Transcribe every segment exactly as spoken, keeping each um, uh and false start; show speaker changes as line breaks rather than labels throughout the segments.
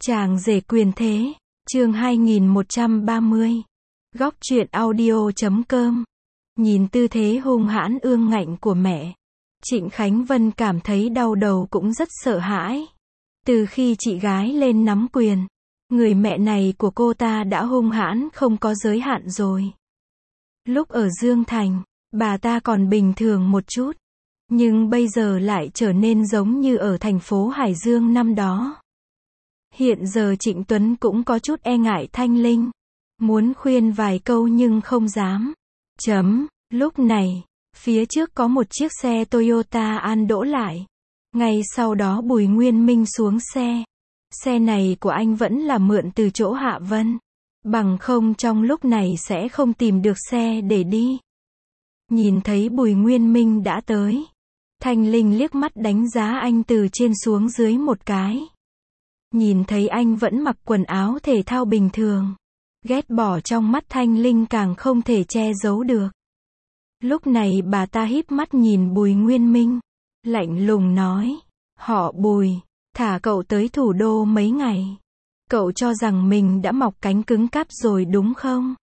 Chàng rể quyền thế, chương hai nghìn một trăm ba mươi. Góc truyện audio chấm com. Nhìn tư thế hung hãn ương ngạnh của mẹ, Trịnh Khánh Vân cảm thấy đau đầu cũng rất sợ hãi. Từ khi chị gái lên nắm quyền, người mẹ này của cô ta đã hung hãn không có giới hạn rồi. Lúc ở Dương Thành, bà ta còn bình thường một chút, nhưng bây giờ lại trở nên giống như ở thành phố Hải Dương năm đó. Hiện giờ Trịnh Tuấn cũng có chút e ngại Thanh Linh, muốn khuyên vài câu nhưng không dám. Chấm, lúc này, phía trước có một chiếc xe Toyota An đỗ lại. Ngay sau đó Bùi Nguyên Minh xuống xe. Xe này của anh vẫn là mượn từ chỗ Hạ Vân. Bằng không trong lúc này sẽ không tìm được xe để đi. Nhìn thấy Bùi Nguyên Minh đã tới, Thanh Linh liếc mắt đánh giá anh từ trên xuống dưới một cái. Nhìn thấy anh vẫn mặc quần áo thể thao bình thường, ghét bỏ trong mắt Thanh Linh càng không thể che giấu được. Lúc này bà ta híp mắt nhìn Bùi Nguyên Minh, lạnh lùng nói, họ Bùi, thả cậu tới thủ đô mấy ngày. Cậu cho rằng mình đã mọc cánh cứng cáp rồi đúng không?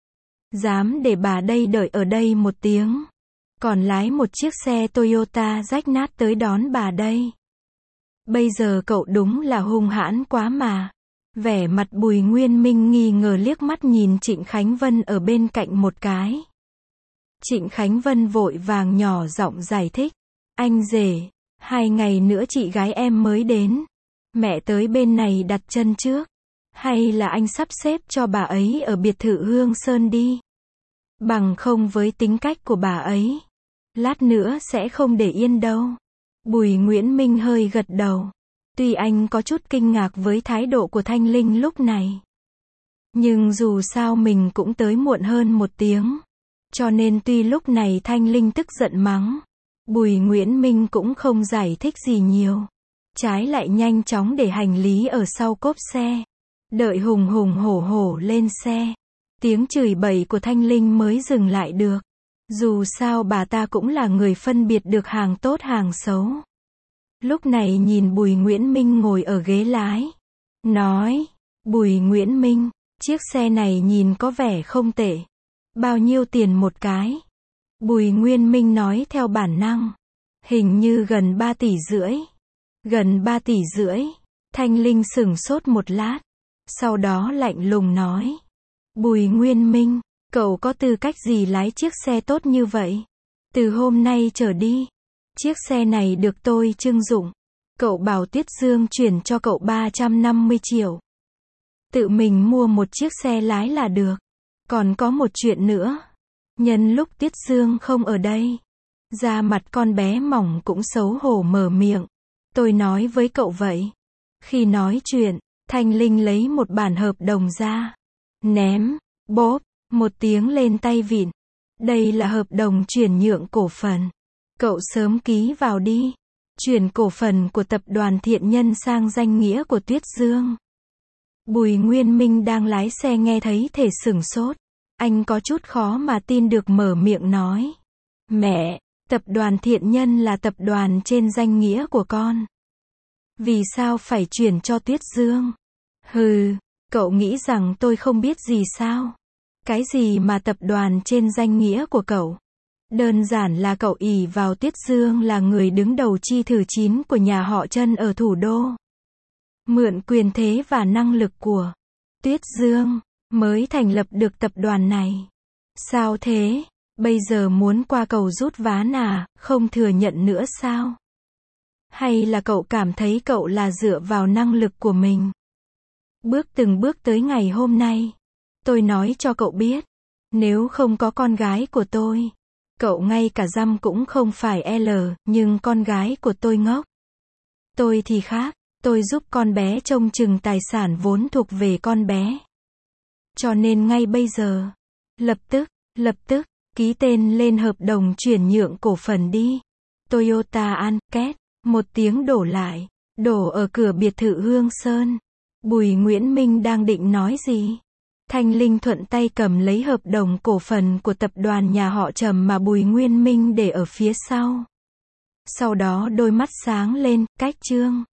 Dám để bà đây đợi ở đây một tiếng, còn lái một chiếc xe Toyota rách nát tới đón bà đây. Bây giờ cậu đúng là hung hãn quá mà. Vẻ mặt Bùi Nguyên Minh nghi ngờ liếc mắt nhìn Trịnh Khánh Vân ở bên cạnh một cái. Trịnh Khánh Vân vội vàng nhỏ giọng giải thích. Anh rể, hai ngày nữa chị gái em mới đến. Mẹ tới bên này đặt chân trước. Hay là anh sắp xếp cho bà ấy ở biệt thự Hương Sơn đi. Bằng không với tính cách của bà ấy, lát nữa sẽ không để yên đâu. Bùi Nguyễn Minh hơi gật đầu. Tuy anh có chút kinh ngạc với thái độ của Thanh Linh lúc này, nhưng dù sao mình cũng tới muộn hơn một tiếng. Cho nên tuy lúc này Thanh Linh tức giận mắng, Bùi Nguyễn Minh cũng không giải thích gì nhiều. Trái lại nhanh chóng để hành lý ở sau cốp xe. Đợi hùng hùng hổ hổ lên xe, tiếng chửi bậy của Thanh Linh mới dừng lại được. Dù sao bà ta cũng là người phân biệt được hàng tốt hàng xấu. Lúc này nhìn Bùi Nguyễn Minh ngồi ở ghế lái, nói, Bùi Nguyễn Minh, chiếc xe này nhìn có vẻ không tệ. Bao nhiêu tiền một cái? Bùi Nguyên Minh nói theo bản năng, hình như gần ba tỷ rưỡi. Gần ba tỷ rưỡi. Thanh Linh sửng sốt một lát, sau đó lạnh lùng nói, Bùi Nguyên Minh, cậu có tư cách gì lái chiếc xe tốt như vậy? Từ hôm nay trở đi, chiếc xe này được tôi trưng dụng. Cậu bảo Tuyết Dương chuyển cho cậu ba trăm năm mươi triệu. Tự mình mua một chiếc xe lái là được. Còn có một chuyện nữa. Nhân lúc Tuyết Dương không ở đây, da mặt con bé mỏng cũng xấu hổ mở miệng. Tôi nói với cậu vậy. Khi nói chuyện, Thanh Linh lấy một bản hợp đồng ra. Ném, bóp, một tiếng lên tay vịn. Đây là hợp đồng chuyển nhượng cổ phần. Cậu sớm ký vào đi. Chuyển cổ phần của tập đoàn Thiện Nhân sang danh nghĩa của Tuyết Dương. Bùi Nguyên Minh đang lái xe nghe thấy thể sửng sốt. Anh có chút khó mà tin được mở miệng nói. Mẹ, tập đoàn Thiện Nhân là tập đoàn trên danh nghĩa của con. Vì sao phải chuyển cho Tuyết Dương? Hừ, cậu nghĩ rằng tôi không biết gì sao? Cái gì mà tập đoàn trên danh nghĩa của cậu? Đơn giản là cậu ỷ vào Tuyết Dương là người đứng đầu chi thử chín của nhà họ Trân ở thủ đô. Mượn quyền thế và năng lực của Tuyết Dương, mới thành lập được tập đoàn này. Sao thế? Bây giờ muốn qua cầu rút ván à, không thừa nhận nữa sao? Hay là cậu cảm thấy cậu là dựa vào năng lực của mình? Bước từng bước tới ngày hôm nay, tôi nói cho cậu biết, nếu không có con gái của tôi, cậu ngay cả dăm cũng không phải L, nhưng con gái của tôi ngốc. Tôi thì khác, tôi giúp con bé trông chừng tài sản vốn thuộc về con bé. Cho nên ngay bây giờ, lập tức, lập tức, ký tên lên hợp đồng chuyển nhượng cổ phần đi. Toyota An, két, một tiếng đổ lại, đổ ở cửa biệt thự Hương Sơn. Bùi Nguyễn Minh đang định nói gì? Thanh Linh thuận tay cầm lấy hợp đồng cổ phần của tập đoàn nhà họ Trầm mà Bùi Nguyên Minh để ở phía sau. Sau đó đôi mắt sáng lên, cách chương.